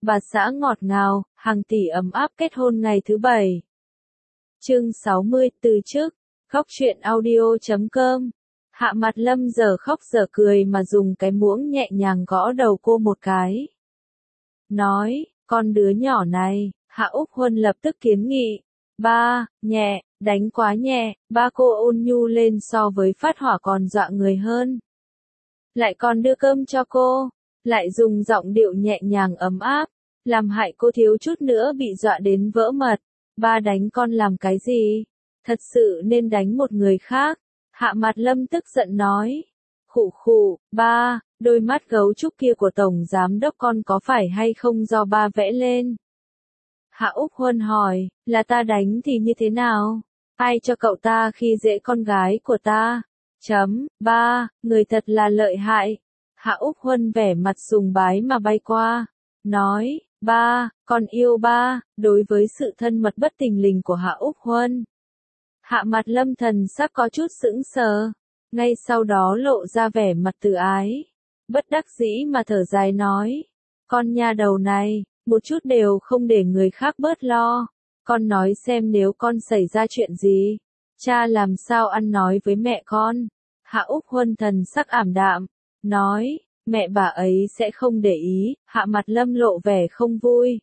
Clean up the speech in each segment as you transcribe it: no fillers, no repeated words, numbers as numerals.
bà xã ngọt ngào, hàng tỷ ấm áp kết hôn ngày thứ 7. Chương 60, từ chức. Khóc chuyện audio.com. Hạ Mặt Lâm giờ khóc giờ cười mà dùng cái muỗng nhẹ nhàng gõ đầu cô một cái. Nói, con đứa nhỏ này, Hạ Úc Huân lập tức kiến nghị. Ba, nhẹ, đánh quá nhẹ, ba cô ôn nhu lên so với phát hỏa còn dọa người hơn. Lại còn đưa cơm cho cô, lại dùng giọng điệu nhẹ nhàng ấm áp, làm hại cô thiếu chút nữa bị dọa đến vỡ mật. Ba đánh con làm cái gì? Thật sự nên đánh một người khác. Hạ Mặt Lâm tức giận nói. Khụ khụ, ba, đôi mắt gấu trúc kia của Tổng Giám Đốc con có phải hay không do ba vẽ lên? Hạ Úc Huân hỏi, là ta đánh thì như thế nào? Ai cho cậu ta khi dễ con gái của ta? Ba, người thật là lợi hại. Hạ Úc Huân vẻ mặt sùng bái mà bay qua. Nói, ba, con yêu ba, đối với sự thân mật bất thình lình của Hạ Úc Huân. Hạ Mặt Lâm thần sắc có chút sững sờ, ngay sau đó lộ ra vẻ mặt từ ái. Bất đắc dĩ mà thở dài nói, con nha đầu này, một chút đều không để người khác bớt lo. Con nói xem nếu con xảy ra chuyện gì, cha làm sao ăn nói với mẹ con? Hạ Úc Huân thần sắc ảm đạm, nói, mẹ bà ấy sẽ không để ý. Hạ Mặt Lâm lộ vẻ không vui.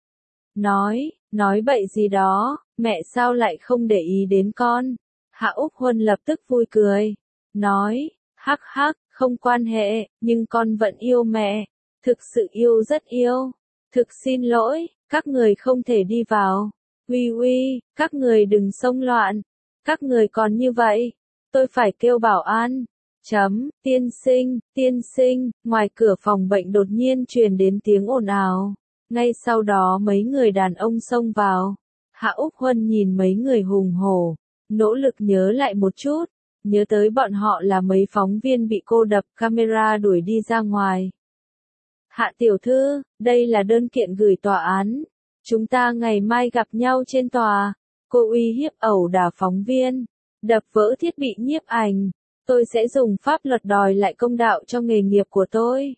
Nói bậy gì đó, mẹ sao lại không để ý đến con? Hạ Úc Huân lập tức vui cười, nói, hắc hắc, không quan hệ, nhưng con vẫn yêu mẹ, thực sự yêu rất yêu. Thực xin lỗi, các người không thể đi vào. Uy, các người đừng xông loạn. Các người còn như vậy, tôi phải kêu bảo an. Tiên sinh, ngoài cửa phòng bệnh đột nhiên truyền đến tiếng ồn ào. Ngay sau đó mấy người đàn ông xông vào. Hạ Úc Huân nhìn mấy người hùng hổ, nỗ lực nhớ lại một chút, nhớ tới bọn họ là mấy phóng viên bị cô đập camera đuổi đi ra ngoài. Hạ tiểu thư, đây là đơn kiện gửi tòa án. Chúng ta ngày mai gặp nhau trên tòa. Cô uy hiếp ẩu đả phóng viên, đập vỡ thiết bị nhiếp ảnh. Tôi sẽ dùng pháp luật đòi lại công đạo cho nghề nghiệp của tôi.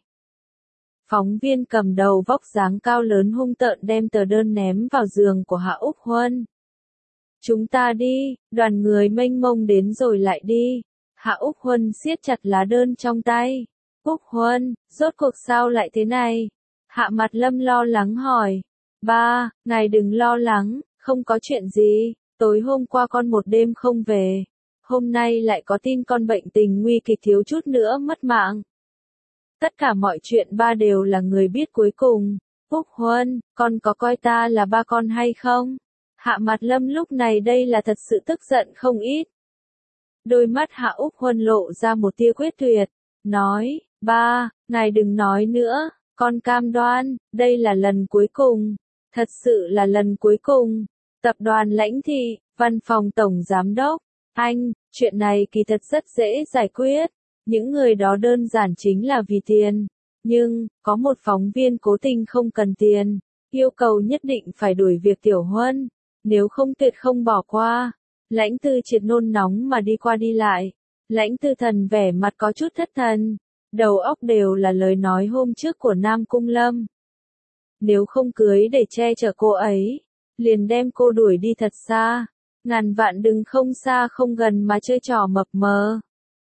Phóng viên cầm đầu vóc dáng cao lớn hung tợn đem tờ đơn ném vào giường của Hạ Úc Huân. Chúng ta đi, đoàn người mênh mông đến rồi lại đi. Hạ Úc Huân siết chặt lá đơn trong tay. Úc Huân, rốt cuộc sao lại thế này? Hạ Mặt Lâm lo lắng hỏi. Ba, ngài đừng lo lắng, không có chuyện gì. Tối hôm qua con một đêm không về. Hôm nay lại có tin con bệnh tình nguy kịch thiếu chút nữa mất mạng. Tất cả mọi chuyện ba đều là người biết cuối cùng. Úc Huân, con có coi ta là ba con hay không? Hạ Mặt Lâm lúc này đây là thật sự tức giận không ít. Đôi mắt Hạ Úc Huân lộ ra một tia quyết tuyệt. Nói, ba, ngài đừng nói nữa, con cam đoan, đây là lần cuối cùng. Thật sự là lần cuối cùng. Tập đoàn Lãnh Thị, văn phòng Tổng Giám Đốc. Anh, chuyện này kỳ thật rất dễ giải quyết. Những người đó đơn giản chính là vì tiền. Nhưng, có một phóng viên cố tình không cần tiền, yêu cầu nhất định phải đuổi việc Tiểu Huân. Nếu không tuyệt không bỏ qua. Lãnh Tư Triệt nôn nóng mà đi qua đi lại. Lãnh Tư Thần vẻ mặt có chút thất thần. Đầu óc đều là lời nói hôm trước của Nam Cung Lâm. Nếu không cưới để che chở cô ấy, liền đem cô đuổi đi thật xa. Ngàn vạn đừng không xa không gần mà chơi trò mập mờ.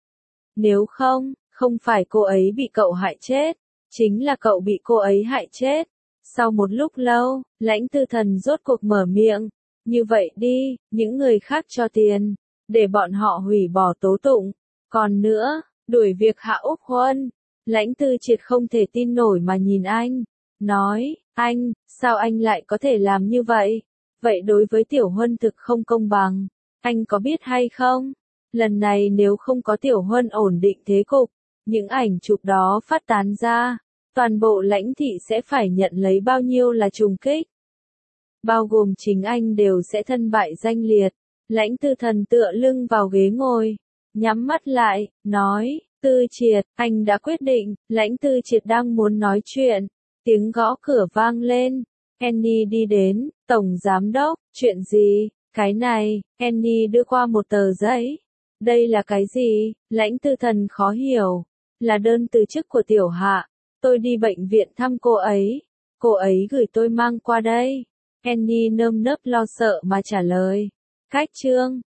Nếu không phải cô ấy bị cậu hại chết, chính là cậu bị cô ấy hại chết. Sau một lúc lâu, Lãnh Tư Thần rốt cuộc mở miệng. Như vậy đi, những người khác cho tiền, để bọn họ hủy bỏ tố tụng. Còn nữa, đuổi việc Hạ Úc Huân. Lãnh Tư Triệt không thể tin nổi mà nhìn anh. Nói, anh, sao anh lại có thể làm như vậy? Vậy đối với Tiểu Huân thực không công bằng. Anh có biết hay không? Lần này nếu không có Tiểu Huân ổn định thế cục, những ảnh chụp đó phát tán ra, toàn bộ Lãnh Thị sẽ phải nhận lấy bao nhiêu là trùng kích. Bao gồm chính anh đều sẽ thân bại danh liệt. Lãnh Tư Thần tựa lưng vào ghế ngồi, nhắm mắt lại, nói, Tư Triệt, anh đã quyết định. Lãnh Tư Triệt đang muốn nói chuyện, tiếng gõ cửa vang lên. Annie đi đến, Tổng Giám Đốc, chuyện gì? Cái này, Annie đưa qua một tờ giấy. Đây là cái gì? Lãnh Tư Thần khó hiểu. Là đơn từ chức của Tiểu Hạ. Tôi đi bệnh viện thăm cô ấy. Cô ấy gửi tôi mang qua đây. Annie nơm nớp lo sợ mà trả lời. Khách trương.